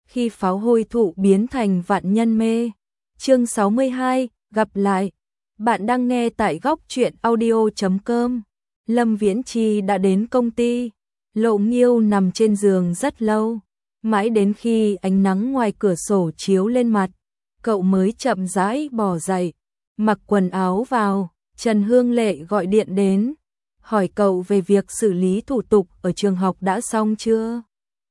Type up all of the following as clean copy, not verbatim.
khi pháo hôi thụ biến thành vạn nhân mê. Chương 62, gặp lại. Bạn đang nghe tại góc truyện audio.com. Lâm Viễn Chi đã đến công ty. Lộ Nghiêu nằm trên giường rất lâu, mãi đến khi ánh nắng ngoài cửa sổ chiếu lên mặt, cậu mới chậm rãi bò dậy, mặc quần áo vào. Trần Hương Lệ gọi điện đến, hỏi cậu về việc xử lý thủ tục ở trường học đã xong chưa.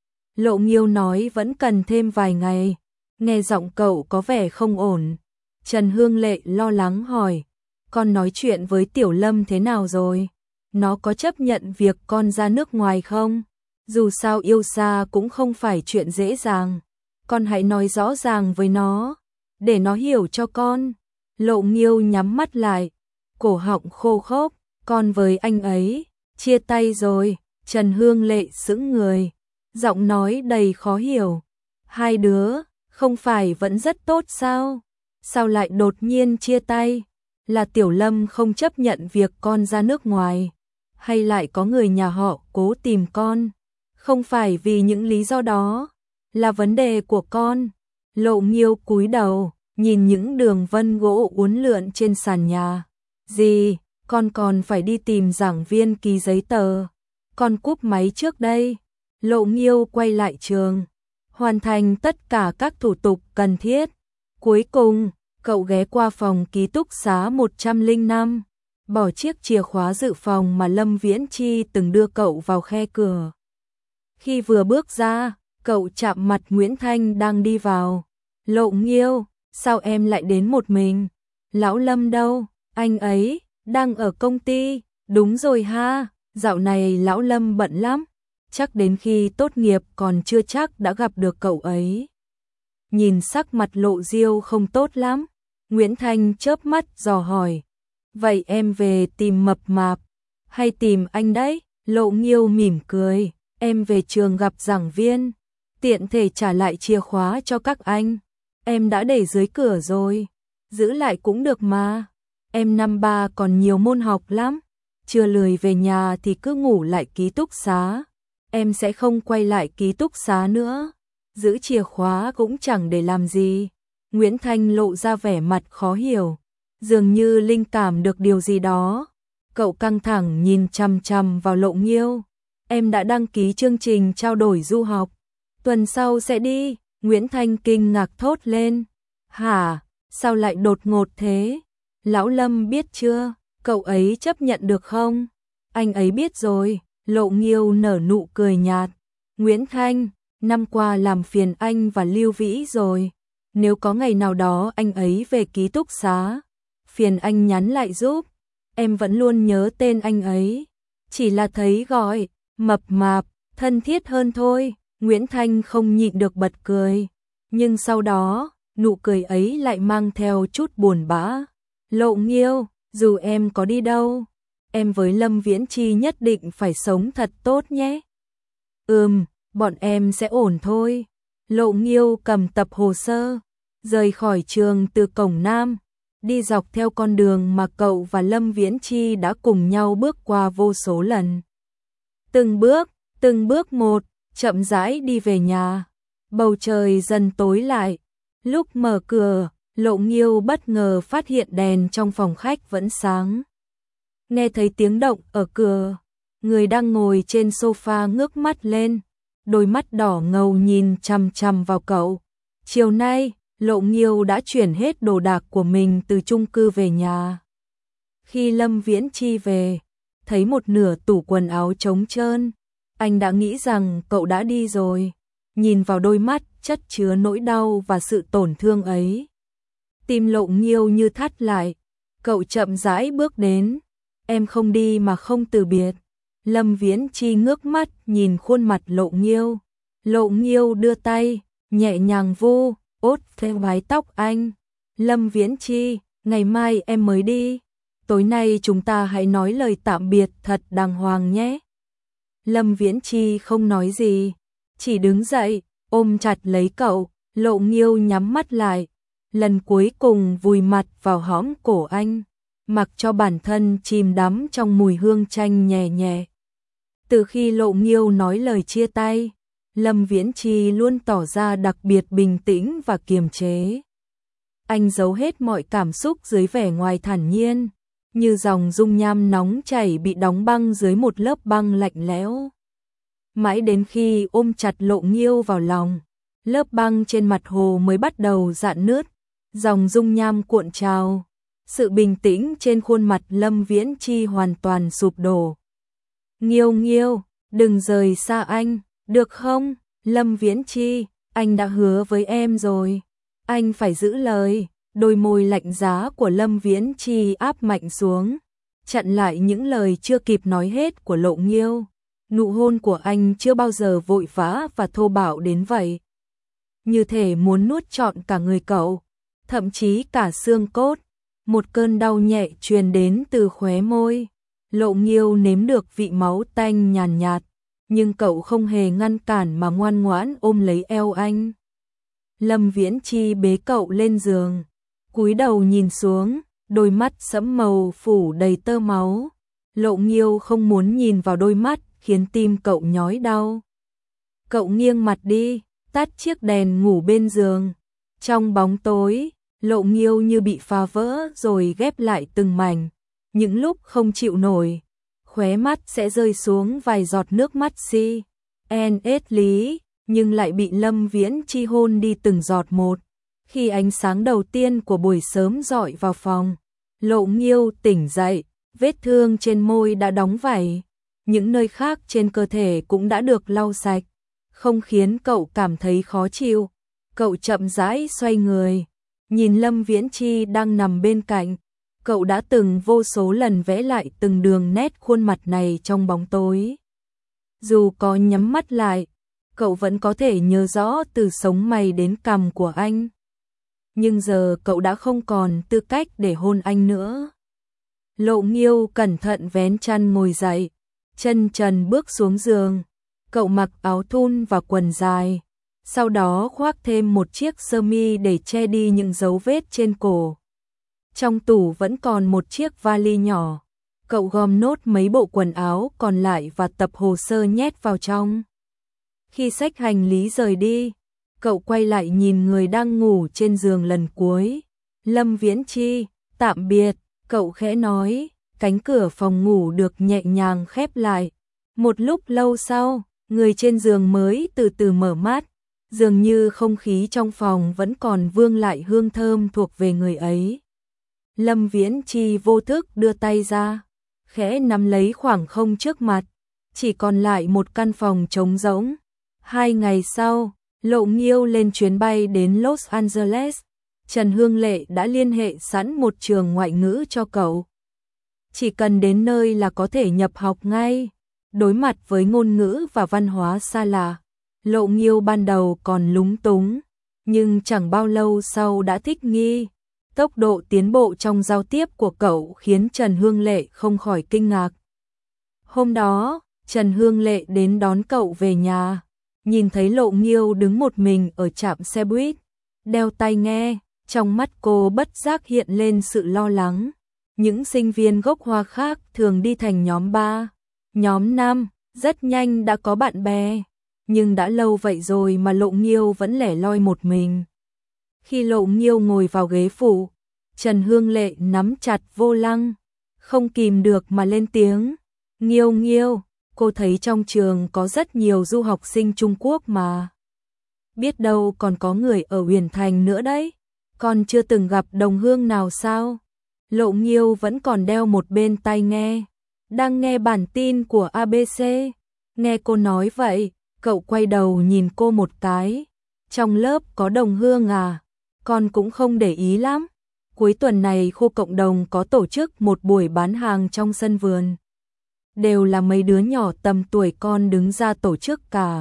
Lộ Nghiêu nói vẫn cần thêm vài ngày, nghe giọng cậu có vẻ không ổn. Trần Hương Lệ lo lắng hỏi, con nói chuyện với Tiểu Lâm thế nào rồi? Nó có chấp nhận việc con ra nước ngoài không? Dù sao yêu xa cũng không phải chuyện dễ dàng. Con hãy nói rõ ràng với nó, để nó hiểu cho con. Lộ Nghiêu nhắm mắt lại, cổ họng khô khốc. Con với anh ấy chia tay rồi. Trần Hương Lệ sững người, giọng nói đầy khó hiểu. Hai đứa không phải vẫn rất tốt sao? Sao lại đột nhiên chia tay? Là Tiểu Lâm không chấp nhận việc con ra nước ngoài, hay lại có người nhà họ cố tìm con? Không phải vì những lý do đó, là vấn đề của con. Lộ Nghiêu cúi đầu, nhìn những đường vân gỗ uốn lượn trên sàn nhà. Gì, con còn phải đi tìm giảng viên ký giấy tờ. Con cúp máy trước đây. Lộ Nghiêu quay lại trường, hoàn thành tất cả các thủ tục cần thiết. Cuối cùng, cậu ghé qua phòng ký túc xá 105, bỏ chiếc chìa khóa dự phòng mà Lâm Viễn Chi từng đưa cậu vào khe cửa. Khi vừa bước ra, cậu chạm mặt Nguyễn Thanh đang đi vào. Lộ Nghiêu, sao em lại đến một mình? Lão Lâm đâu? Anh ấy đang ở công ty. Đúng rồi ha, dạo này Lão Lâm bận lắm. Chắc đến khi tốt nghiệp còn chưa chắc đã gặp được cậu ấy. Nhìn sắc mặt Lộ Diêu không tốt lắm, Nguyễn Thanh chớp mắt dò hỏi. Vậy em về tìm Mập Mạp hay tìm anh đấy? Lộ Nghiêu mỉm cười. Em về trường gặp giảng viên, tiện thể trả lại chìa khóa cho các anh. Em đã để dưới cửa rồi, giữ lại cũng được mà. Em năm ba còn nhiều môn học lắm, chưa lười về nhà thì cứ ngủ lại ký túc xá. Em sẽ không quay lại ký túc xá nữa, giữ chìa khóa cũng chẳng để làm gì. Nguyễn Thanh lộ ra vẻ mặt khó hiểu, dường như linh cảm được điều gì đó. Cậu căng thẳng nhìn chằm chằm vào Lộ Nghiêu. Em đã đăng ký chương trình trao đổi du học, tuần sau sẽ đi. Nguyễn Thanh kinh ngạc thốt lên. Hả, sao lại đột ngột thế? Lão Lâm biết chưa? Cậu ấy chấp nhận được không? Anh ấy biết rồi. Lộ Nghiêu nở nụ cười nhạt. Nguyễn Thanh, năm qua làm phiền anh và Lưu Vĩ rồi. Nếu có ngày nào đó anh ấy về ký túc xá, phiền anh nhắn lại giúp. Em vẫn luôn nhớ tên anh ấy, chỉ là thấy gọi Mập Mạp thân thiết hơn thôi. Nguyễn Thanh không nhịn được bật cười, nhưng sau đó nụ cười ấy lại mang theo chút buồn bã. Lộ Nghiêu, dù em có đi đâu, em với Lâm Viễn Chi nhất định phải sống thật tốt nhé. Bọn em sẽ ổn thôi. Lộ Nghiêu cầm tập hồ sơ, rời khỏi trường từ cổng Nam, đi dọc theo con đường mà cậu và Lâm Viễn Chi đã cùng nhau bước qua vô số lần. Từng bước một, chậm rãi đi về nhà. Bầu trời dần tối lại. Lúc mở cửa, Lộ Nghiêu bất ngờ phát hiện đèn trong phòng khách vẫn sáng. Nghe thấy tiếng động ở cửa, người đang ngồi trên sofa ngước mắt lên, đôi mắt đỏ ngầu nhìn chằm chằm vào cậu. Chiều nay, Lộ Nghiêu đã chuyển hết đồ đạc của mình từ chung cư về nhà. Khi Lâm Viễn Chi về, thấy một nửa tủ quần áo trống trơn, anh đã nghĩ rằng cậu đã đi rồi. Nhìn vào đôi mắt chất chứa nỗi đau và sự tổn thương ấy, tim Lộ Nghiêu như thắt lại. Cậu chậm rãi bước đến. Em không đi mà không từ biệt. Lâm Viễn Chi ngước mắt nhìn khuôn mặt Lộ Nghiêu. Lộ Nghiêu đưa tay, nhẹ nhàng vu ốt theo mái tóc anh. Lâm Viễn Chi, ngày mai em mới đi. Tối nay chúng ta hãy nói lời tạm biệt thật đàng hoàng nhé. Lâm Viễn Chi không nói gì, chỉ đứng dậy, ôm chặt lấy cậu. Lộ Nghiêu nhắm mắt lại, lần cuối cùng vùi mặt vào hõm cổ anh, mặc cho bản thân chìm đắm trong mùi hương chanh nhẹ nhẹ. Từ khi Lộ Nghiêu nói lời chia tay, Lâm Viễn Chi luôn tỏ ra đặc biệt bình tĩnh và kiềm chế. Anh giấu hết mọi cảm xúc dưới vẻ ngoài thản nhiên, như dòng dung nham nóng chảy bị đóng băng dưới một lớp băng lạnh lẽo. Mãi đến khi ôm chặt Lộ Nghiêu vào lòng, lớp băng trên mặt hồ mới bắt đầu rạn nứt, dòng dung nham cuộn trào. Sự bình tĩnh trên khuôn mặt Lâm Viễn Chi hoàn toàn sụp đổ. Nghiêu Nghiêu, đừng rời xa anh, được không? Lâm Viễn Chi, anh đã hứa với em rồi. Anh phải giữ lời. Đôi môi lạnh giá của Lâm Viễn Chi áp mạnh xuống, chặn lại những lời chưa kịp nói hết của Lộ Nghiêu. Nụ hôn của anh chưa bao giờ vội vã và thô bạo đến vậy. Như thể muốn nuốt trọn cả người cậu, thậm chí cả xương cốt. Một cơn đau nhẹ truyền đến từ khóe môi. Lộ Nghiêu nếm được vị máu tanh nhàn nhạt, nhưng cậu không hề ngăn cản mà ngoan ngoãn ôm lấy eo anh. Lâm Viễn Chi bế cậu lên giường, cúi đầu nhìn xuống, đôi mắt sẫm màu phủ đầy tơ máu. Lộ Nghiêu không muốn nhìn vào đôi mắt, khiến tim cậu nhói đau. Cậu nghiêng mặt đi, tắt chiếc đèn ngủ bên giường. Trong bóng tối, Lộ Nghiêu như bị phá vỡ rồi ghép lại từng mảnh. Những lúc không chịu nổi, khóe mắt sẽ rơi xuống vài giọt nước mắt si. Lý, nhưng lại bị Lâm Viễn Chi hôn đi từng giọt một. Khi ánh sáng đầu tiên của buổi sớm rọi vào phòng, Lộ Nghiêu tỉnh dậy, vết thương trên môi đã đóng vảy, những nơi khác trên cơ thể cũng đã được lau sạch, không khiến cậu cảm thấy khó chịu. Cậu chậm rãi xoay người, nhìn Lâm Viễn Chi đang nằm bên cạnh. Cậu đã từng vô số lần vẽ lại từng đường nét khuôn mặt này trong bóng tối. Dù có nhắm mắt lại, cậu vẫn có thể nhớ rõ từ sống mày đến cằm của anh. Nhưng giờ cậu đã không còn tư cách để hôn anh nữa. Lộ Nghiêu cẩn thận vén chăn ngồi dậy, chân trần bước xuống giường. Cậu mặc áo thun và quần dài, sau đó khoác thêm một chiếc sơ mi để che đi những dấu vết trên cổ. Trong tủ vẫn còn một chiếc vali nhỏ. Cậu gom nốt mấy bộ quần áo còn lại và tập hồ sơ nhét vào trong. Khi xách hành lý rời đi, cậu quay lại nhìn người đang ngủ trên giường lần cuối. Lâm Viễn Chi, tạm biệt, cậu khẽ nói. Cánh cửa phòng ngủ được nhẹ nhàng khép lại. Một lúc lâu sau, người trên giường mới từ từ mở mắt. Dường như không khí trong phòng vẫn còn vương lại hương thơm thuộc về người ấy. Lâm Viễn Chi vô thức đưa tay ra, khẽ nắm lấy khoảng không trước mặt. Chỉ còn lại một căn phòng trống rỗng. 2 ngày sau, Lộ Nghiêu lên chuyến bay đến Los Angeles. Trần Hương Lệ đã liên hệ sẵn một trường ngoại ngữ cho cậu. Chỉ cần đến nơi là có thể nhập học ngay. Đối mặt với ngôn ngữ và văn hóa xa lạ, Lộ Nghiêu ban đầu còn lúng túng, nhưng chẳng bao lâu sau đã thích nghi. Tốc độ tiến bộ trong giao tiếp của cậu khiến Trần Hương Lệ không khỏi kinh ngạc. Hôm đó, Trần Hương Lệ đến đón cậu về nhà, nhìn thấy Lộ Nghiêu đứng một mình ở trạm xe buýt, đeo tai nghe, trong mắt cô bất giác hiện lên sự lo lắng. Những sinh viên gốc Hoa khác thường đi thành nhóm 3, nhóm 5, rất nhanh đã có bạn bè, nhưng đã lâu vậy rồi mà Lộ Nghiêu vẫn lẻ loi một mình. Khi Lộ Nghiêu ngồi vào ghế phụ, Trần Hương Lệ nắm chặt vô lăng, không kìm được mà lên tiếng. Nghiêu Nghiêu, cô thấy trong trường có rất nhiều du học sinh Trung Quốc mà. Biết đâu còn có người ở Huyền Thành nữa đấy, còn chưa từng gặp đồng hương nào sao? Lộ Nghiêu vẫn còn đeo một bên tai nghe, đang nghe bản tin của ABC. Nghe cô nói vậy, cậu quay đầu nhìn cô một cái. Trong lớp có đồng hương à? Con cũng không để ý lắm. Cuối tuần này khu cộng đồng có tổ chức một buổi bán hàng trong sân vườn. Đều là mấy đứa nhỏ tầm tuổi con đứng ra tổ chức cả.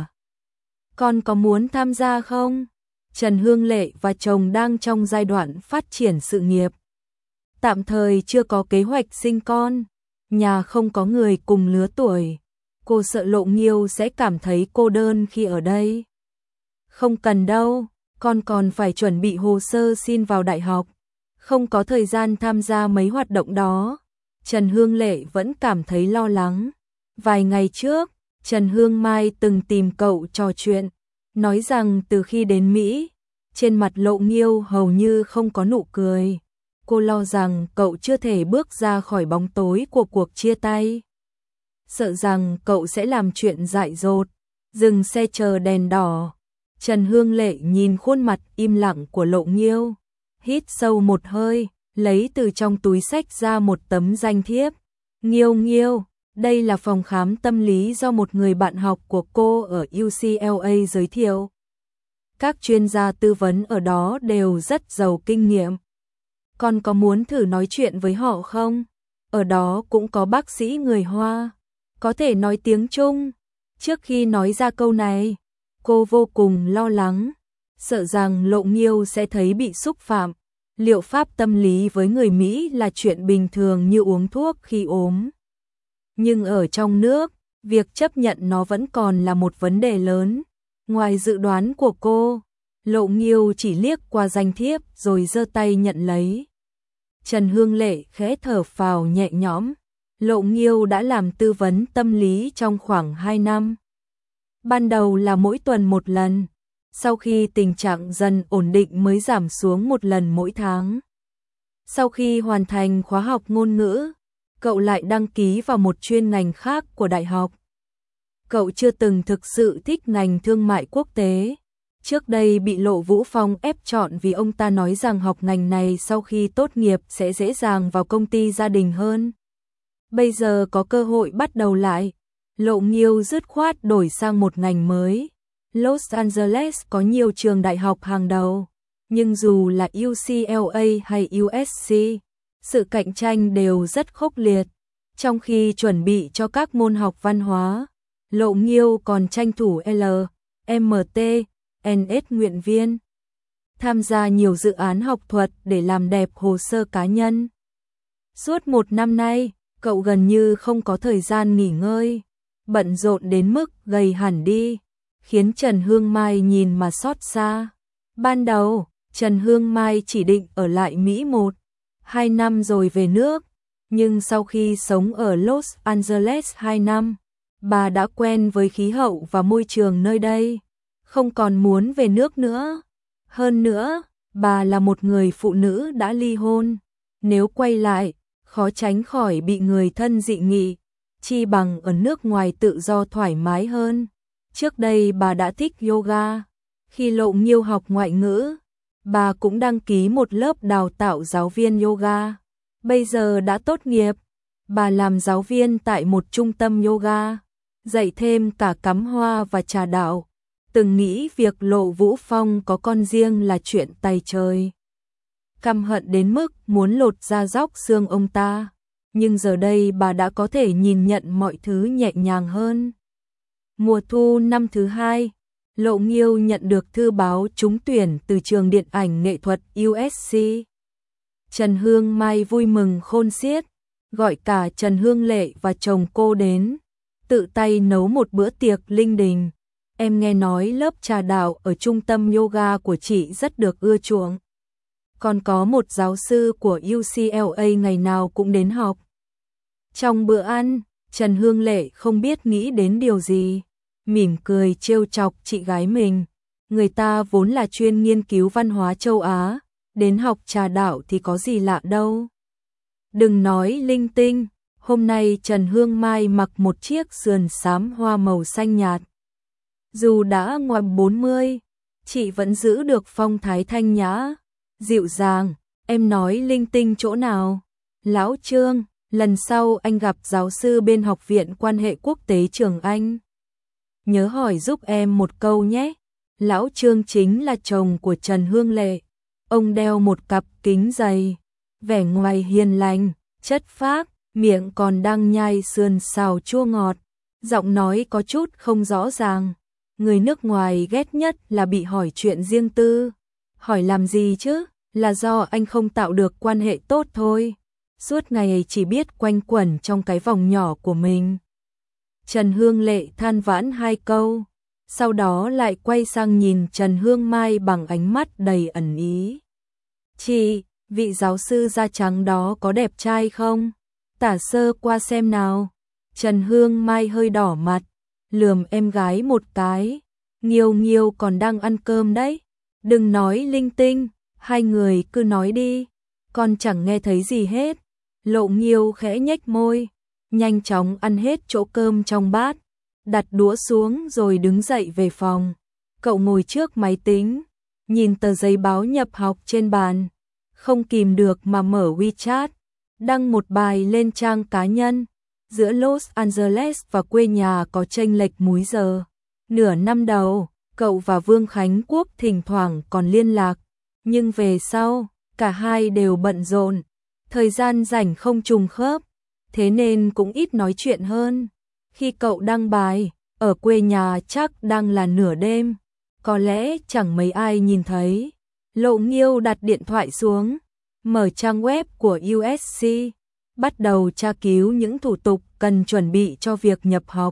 Con có muốn tham gia không? Trần Hương Lệ và chồng đang trong giai đoạn phát triển sự nghiệp. Tạm thời chưa có kế hoạch sinh con, nhà không có người cùng lứa tuổi. Cô sợ Lộ Nghiêu sẽ cảm thấy cô đơn khi ở đây. Không cần đâu, con còn phải chuẩn bị hồ sơ xin vào đại học, không có thời gian tham gia mấy hoạt động đó. Trần Hương Lệ vẫn cảm thấy lo lắng. Vài ngày trước, Trần Hương Mai từng tìm cậu trò chuyện, nói rằng từ khi đến Mỹ, trên mặt Lộ Nghiêu hầu như không có nụ cười. Cô lo rằng cậu chưa thể bước ra khỏi bóng tối của cuộc chia tay. Sợ rằng cậu sẽ làm chuyện dại dột, dừng xe chờ đèn đỏ. Trần Hương Lệ nhìn khuôn mặt im lặng của Lộ Nghiêu, hít sâu một hơi, lấy từ trong túi xách ra một tấm danh thiếp. Nghiêu Nghiêu, đây là phòng khám tâm lý do một người bạn học của cô ở UCLA giới thiệu. Các chuyên gia tư vấn ở đó đều rất giàu kinh nghiệm. Con có muốn thử nói chuyện với họ không? Ở đó cũng có bác sĩ người Hoa, có thể nói tiếng Trung. Trước khi nói ra câu này, cô vô cùng lo lắng, sợ rằng Lộ Nghiêu sẽ thấy bị xúc phạm. Liệu pháp tâm lý với người Mỹ là chuyện bình thường như uống thuốc khi ốm. Nhưng ở trong nước, việc chấp nhận nó vẫn còn là một vấn đề lớn. Ngoài dự đoán của cô, Lộ Nghiêu chỉ liếc qua danh thiếp rồi giơ tay nhận lấy. Trần Hương Lệ khẽ thở phào nhẹ nhõm. Lộ Nghiêu đã làm tư vấn tâm lý trong khoảng 2 năm. Ban đầu là mỗi tuần một lần, sau khi tình trạng dần ổn định mới giảm xuống một lần mỗi tháng. Sau khi hoàn thành khóa học ngôn ngữ, cậu lại đăng ký vào một chuyên ngành khác của đại học. Cậu chưa từng thực sự thích ngành thương mại quốc tế. Trước đây bị Lộ Vũ Phong ép chọn vì ông ta nói rằng học ngành này sau khi tốt nghiệp sẽ dễ dàng vào công ty gia đình hơn. Bây giờ có cơ hội bắt đầu lại, Lộ Nghiêu dứt khoát đổi sang một ngành mới. Los Angeles có nhiều trường đại học hàng đầu, nhưng dù là UCLA hay USC, sự cạnh tranh đều rất khốc liệt. Trong khi chuẩn bị cho các môn học văn hóa, Lộ Nghiêu còn tranh thủ LMT, NS nguyện viên, tham gia nhiều dự án học thuật để làm đẹp hồ sơ cá nhân. Suốt 1 năm nay, cậu gần như không có thời gian nghỉ ngơi, bận rộn đến mức gầy hẳn đi, khiến Trần Hương Mai nhìn mà xót xa. Ban đầu, Trần Hương Mai chỉ định ở lại Mỹ 1-2 năm rồi về nước, nhưng sau khi sống ở Los Angeles 2 năm, bà đã quen với khí hậu và môi trường nơi đây, không còn muốn về nước nữa. Hơn nữa, bà là một người phụ nữ đã ly hôn, nếu quay lại, khó tránh khỏi bị người thân dị nghị, chi bằng ở nước ngoài tự do thoải mái hơn. Trước đây bà đã thích yoga, khi Lộ Nghiêu học ngoại ngữ, bà cũng đăng ký một lớp đào tạo giáo viên yoga. Bây giờ đã tốt nghiệp, bà làm giáo viên tại một trung tâm yoga, dạy thêm cả cắm hoa và trà đạo. Từng nghĩ việc Lộ Vũ Phong có con riêng là chuyện tày trời. Căm hận đến mức muốn lột da róc xương ông ta, nhưng giờ đây bà đã có thể nhìn nhận mọi thứ nhẹ nhàng hơn. Mùa thu năm thứ 2, Lộ Nghiêu nhận được thư báo trúng tuyển từ trường điện ảnh nghệ thuật USC. Trần Hương Mai vui mừng khôn xiết, gọi cả Trần Hương Lệ và chồng cô đến, tự tay nấu một bữa tiệc linh đình. Em nghe nói lớp trà đạo ở trung tâm yoga của chị rất được ưa chuộng. Còn có một giáo sư của UCLA ngày nào cũng đến học. Trong bữa ăn, Trần Hương Lệ không biết nghĩ đến điều gì, mỉm cười trêu chọc chị gái mình. Người ta vốn là chuyên nghiên cứu văn hóa châu Á, đến học trà đạo thì có gì lạ đâu. Đừng nói linh tinh, hôm nay Trần Hương Mai mặc một chiếc sườn xám hoa màu xanh nhạt. Dù đã ngoài 40, chị vẫn giữ được phong thái thanh nhã, dịu dàng. Em nói linh tinh chỗ nào? Lão Trương, lần sau anh gặp giáo sư bên Học viện Quan hệ Quốc tế Trường Anh, nhớ hỏi giúp em một câu nhé. Lão Trương chính là chồng của Trần Hương Lệ. Ông đeo một cặp kính dày, vẻ ngoài hiền lành, chất phác, miệng còn đang nhai sườn xào chua ngọt, giọng nói có chút không rõ ràng. Người nước ngoài ghét nhất là bị hỏi chuyện riêng tư. Hỏi làm gì chứ, là do anh không tạo được quan hệ tốt thôi. Suốt ngày chỉ biết quanh quẩn trong cái vòng nhỏ của mình. Trần Hương Lệ than vãn 2 câu, sau đó lại quay sang nhìn Trần Hương Mai bằng ánh mắt đầy ẩn ý. Chị, vị giáo sư da trắng đó có đẹp trai không? Tả sơ qua xem nào. Trần Hương Mai hơi đỏ mặt, lườm em gái một cái. Nghiêu Nghiêu còn đang ăn cơm đấy. Đừng nói linh tinh, hai người cứ nói đi. Con chẳng nghe thấy gì hết. Lộ Nghiêu khẽ nhếch môi, nhanh chóng ăn hết chỗ cơm trong bát, đặt đũa xuống rồi đứng dậy về phòng. Cậu ngồi trước máy tính, nhìn tờ giấy báo nhập học trên bàn, không kìm được mà mở WeChat, đăng một bài lên trang cá nhân. Giữa Los Angeles và quê nhà có chênh lệch múi giờ. Nửa năm đầu, cậu và Vương Khánh Quốc thỉnh thoảng còn liên lạc, nhưng về sau, cả hai đều bận rộn, thời gian rảnh không trùng khớp, thế nên cũng ít nói chuyện hơn. Khi cậu đăng bài, ở quê nhà chắc đang là nửa đêm, có lẽ chẳng mấy ai nhìn thấy. Lộ Nghiêu đặt điện thoại xuống, mở trang web của USC, bắt đầu tra cứu những thủ tục cần chuẩn bị cho việc nhập học.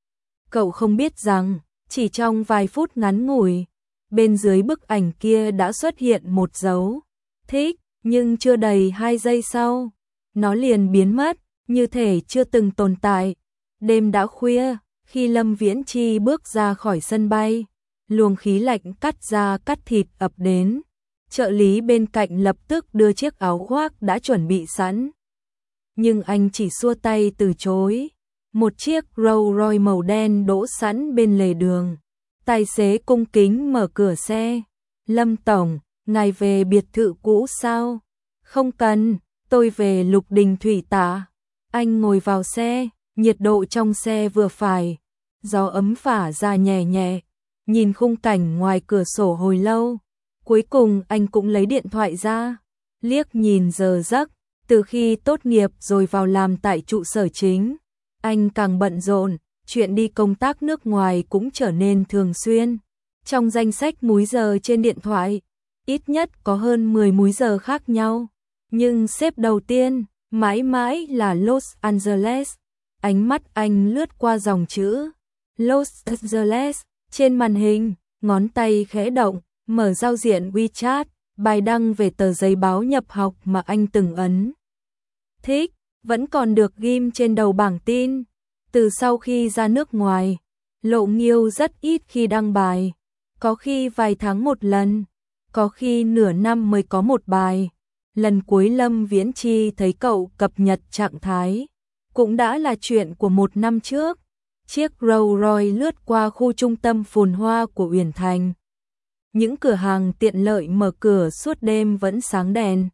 Cậu không biết rằng, chỉ trong vài phút ngắn ngủi, bên dưới bức ảnh kia đã xuất hiện một dấu thích, nhưng chưa đầy 2 giây sau, nó liền biến mất, như thể chưa từng tồn tại. Đêm đã khuya, khi Lâm Viễn Chi bước ra khỏi sân bay, luồng khí lạnh cắt da cắt thịt ập đến. Trợ lý bên cạnh lập tức đưa chiếc áo khoác đã chuẩn bị sẵn, nhưng anh chỉ xua tay từ chối. Một chiếc Rolls Royce màu đen đỗ sẵn bên lề đường. Tài xế cung kính mở cửa xe. Lâm tổng, ngài về biệt thự cũ sao? Không cần, tôi về Lục Đình Thủy Tạ. Anh ngồi vào xe, nhiệt độ trong xe vừa phải, gió ấm phả ra nhẹ nhẹ. Nhìn khung cảnh ngoài cửa sổ hồi lâu, cuối cùng anh cũng lấy điện thoại ra, liếc nhìn giờ giấc. Từ khi tốt nghiệp rồi vào làm tại trụ sở chính, anh càng bận rộn, chuyện đi công tác nước ngoài cũng trở nên thường xuyên. Trong danh sách múi giờ trên điện thoại, ít nhất có hơn 10 múi giờ khác nhau, nhưng xếp đầu tiên mãi mãi là Los Angeles. Ánh mắt anh lướt qua dòng chữ Los Angeles trên màn hình, ngón tay khẽ động, mở giao diện WeChat, bài đăng về tờ giấy báo nhập học mà anh từng ấn thích, vẫn còn được ghim trên đầu bảng tin. Từ sau khi ra nước ngoài, Lộ Nghiêu rất ít khi đăng bài, có khi vài tháng một lần, có khi nửa năm mới có một bài. Lần cuối Lâm Viễn Chi thấy cậu cập nhật trạng thái, cũng đã là chuyện của 1 năm trước. Chiếc Rolls Royce lướt qua khu trung tâm phồn hoa của Uyển Thành. Những cửa hàng tiện lợi mở cửa suốt đêm vẫn sáng đèn.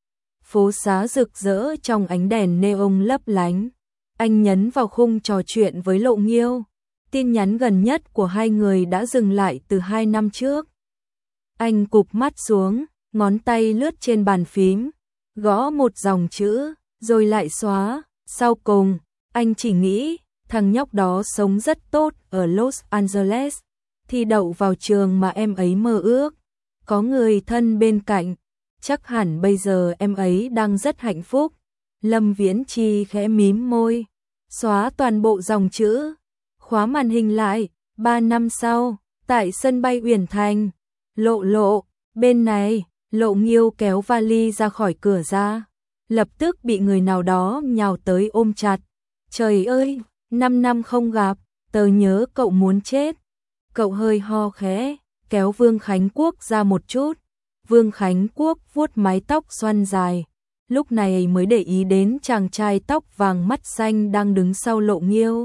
Phố xá rực rỡ trong ánh đèn neon lấp lánh. Anh nhấn vào khung trò chuyện với Lộ Nghiêu. Tin nhắn gần nhất của hai người đã dừng lại từ 2 năm trước. Anh cụp mắt xuống, ngón tay lướt trên bàn phím, gõ một dòng chữ, rồi lại xóa. Sau cùng, anh chỉ nghĩ, thằng nhóc đó sống rất tốt ở Los Angeles, thi đậu vào trường mà em ấy mơ ước, có người thân bên cạnh, chắc hẳn bây giờ em ấy đang rất hạnh phúc. Lâm Viễn Chi khẽ mím môi, xóa toàn bộ dòng chữ, khóa màn hình lại. 3 năm sau, tại sân bay Uyển Thành, Lộ, bên này. Lộ Nghiêu kéo vali ra khỏi cửa ra, lập tức bị người nào đó nhào tới ôm chặt. Trời ơi, 5 năm không gặp, tớ nhớ cậu muốn chết. Cậu hơi ho khẽ, kéo Vương Khánh Quốc ra một chút. Vương Khánh Quốc vuốt mái tóc xoăn dài, lúc này mới để ý đến chàng trai tóc vàng mắt xanh đang đứng sau Lộ Nghiêu.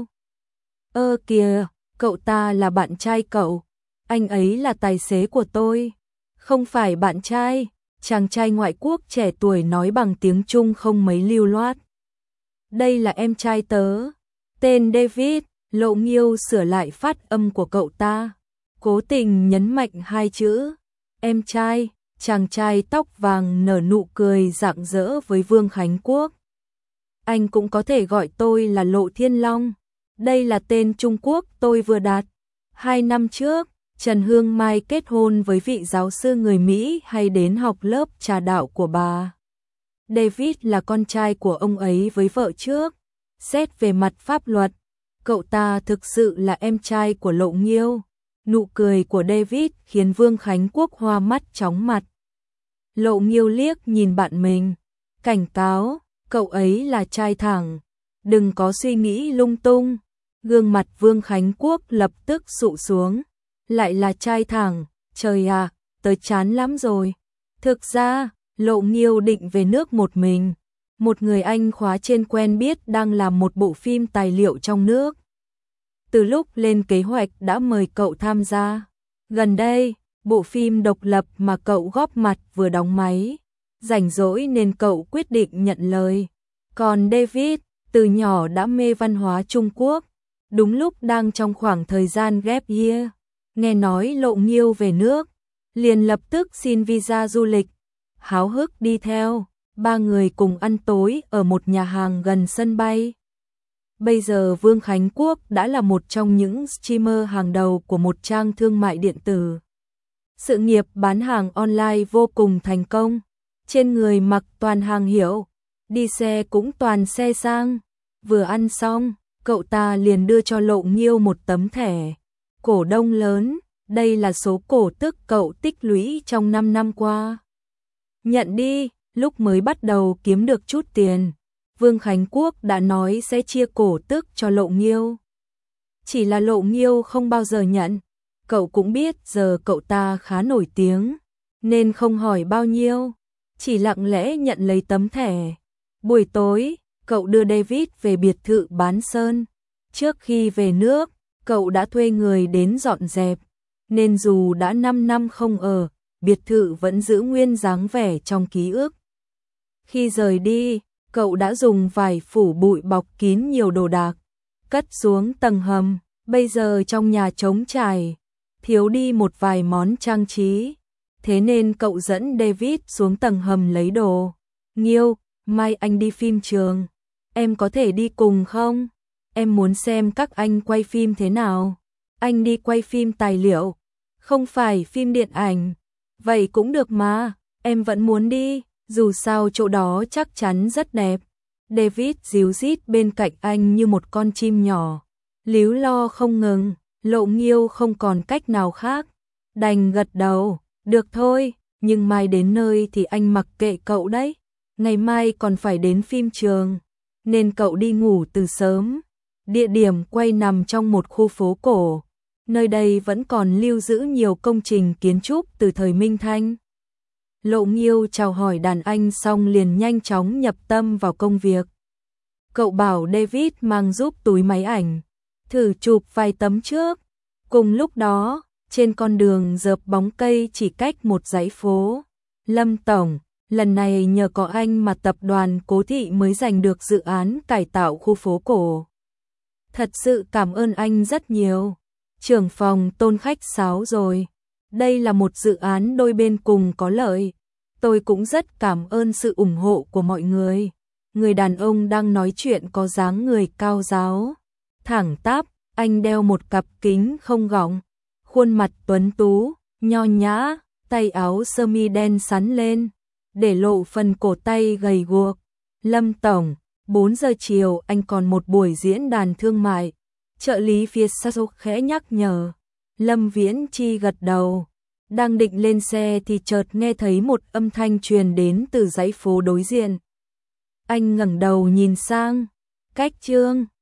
Ơ kìa, cậu ta là bạn trai cậu, anh ấy là tài xế của tôi. Không phải bạn trai, chàng trai ngoại quốc trẻ tuổi nói bằng tiếng Trung không mấy lưu loát. Đây là em trai tớ, tên David. Lộ Nghiêu sửa lại phát âm của cậu ta, cố tình nhấn mạnh 2 chữ. Em trai. Chàng trai tóc vàng nở nụ cười rạng rỡ với Vương Khánh Quốc. Anh cũng có thể gọi tôi là Lộ Thiên Long. Đây là tên Trung Quốc tôi vừa đặt. 2 năm trước, Trần Hương Mai kết hôn với vị giáo sư người Mỹ hay đến học lớp trà đạo của bà. David là con trai của ông ấy với vợ trước. Xét về mặt pháp luật, cậu ta thực sự là em trai của Lộ Nghiêu. Nụ cười của David khiến Vương Khánh Quốc hoa mắt chóng mặt. Lộ Nghiêu liếc nhìn bạn mình, cảnh cáo, cậu ấy là trai thẳng, đừng có suy nghĩ lung tung. Gương mặt Vương Khánh Quốc lập tức sụ xuống. Lại là trai thẳng, trời à, tớ chán lắm rồi. Thực ra, Lộ Nghiêu định về nước một mình. Một người anh khóa trên quen biết đang làm một bộ phim tài liệu trong nước. Từ lúc lên kế hoạch đã mời cậu tham gia. Gần đây, bộ phim độc lập mà cậu góp mặt vừa đóng máy. Rảnh rỗi nên cậu quyết định nhận lời. Còn David, từ nhỏ đã mê văn hóa Trung Quốc. Đúng lúc đang trong khoảng thời gian gap year, nghe nói Lộ Nghiêu về nước, liền lập tức xin visa du lịch. Háo hức đi theo, ba người cùng ăn tối ở một nhà hàng gần sân bay. Bây giờ Vương Khánh Quốc đã là một trong những streamer hàng đầu của một trang thương mại điện tử. Sự nghiệp bán hàng online vô cùng thành công, trên người mặc toàn hàng hiệu, đi xe cũng toàn xe sang. Vừa ăn xong, cậu ta liền đưa cho Lộ Nghiêu một tấm thẻ cổ đông lớn, đây là số cổ tức cậu tích lũy trong 5 năm qua. Nhận đi, lúc mới bắt đầu kiếm được chút tiền, Vương Khánh Quốc đã nói sẽ chia cổ tức cho Lộ Nghiêu. Chỉ là Lộ Nghiêu không bao giờ nhận, cậu cũng biết giờ cậu ta khá nổi tiếng, nên không hỏi bao nhiêu, chỉ lặng lẽ nhận lấy tấm thẻ. Buổi tối, cậu đưa David về biệt thự Bán Sơn. Trước khi về nước, cậu đã thuê người đến dọn dẹp, nên dù đã 5 năm không ở, biệt thự vẫn giữ nguyên dáng vẻ trong ký ức. Khi rời đi, cậu đã dùng vải phủ bụi bọc kín nhiều đồ đạc, cất xuống tầng hầm, bây giờ trong nhà trống trải, thiếu đi một vài món trang trí. Thế nên cậu dẫn David xuống tầng hầm lấy đồ. Nghiêu, mai anh đi phim trường, em có thể đi cùng không? Em muốn xem các anh quay phim thế nào. Anh đi quay phim tài liệu, không phải phim điện ảnh. Vậy cũng được mà, em vẫn muốn đi, dù sao chỗ đó chắc chắn rất đẹp. David díu dít bên cạnh anh như một con chim nhỏ, líu lo không ngừng. Lộ Nghiêu không còn cách nào khác, đành gật đầu, được thôi, nhưng mai đến nơi thì anh mặc kệ cậu đấy. Ngày mai còn phải đến phim trường, nên cậu đi ngủ từ sớm. Địa điểm quay nằm trong một khu phố cổ, nơi đây vẫn còn lưu giữ nhiều công trình kiến trúc từ thời Minh Thanh. Lộ Nghiêu chào hỏi đàn anh xong liền nhanh chóng nhập tâm vào công việc. Cậu bảo David mang giúp túi máy ảnh, thử chụp vài tấm trước. Cùng lúc đó, trên con đường dợp bóng cây chỉ cách một dãy phố. Lâm Tổng, lần này nhờ có anh mà tập đoàn Cố Thị mới giành được dự án cải tạo khu phố cổ. Thật sự cảm ơn anh rất nhiều. Trưởng phòng Tôn khách sáo rồi. Đây là một dự án đôi bên cùng có lợi. Tôi cũng rất cảm ơn sự ủng hộ của mọi người. Người đàn ông đang nói chuyện có dáng người cao ráo, thẳng tắp, anh đeo một cặp kính không gọng, khuôn mặt tuấn tú, nho nhã, tay áo sơ mi đen sắn lên, để lộ phần cổ tay gầy guộc. Lâm Tổng, 4 giờ chiều anh còn một buổi diễn đàn thương mại. Trợ lý phía sau khẽ nhắc nhở. Lâm Viễn Chi gật đầu. Đang định lên xe thì chợt nghe thấy một âm thanh truyền đến từ dãy phố đối diện. Anh ngẩng đầu nhìn sang. Cách Trương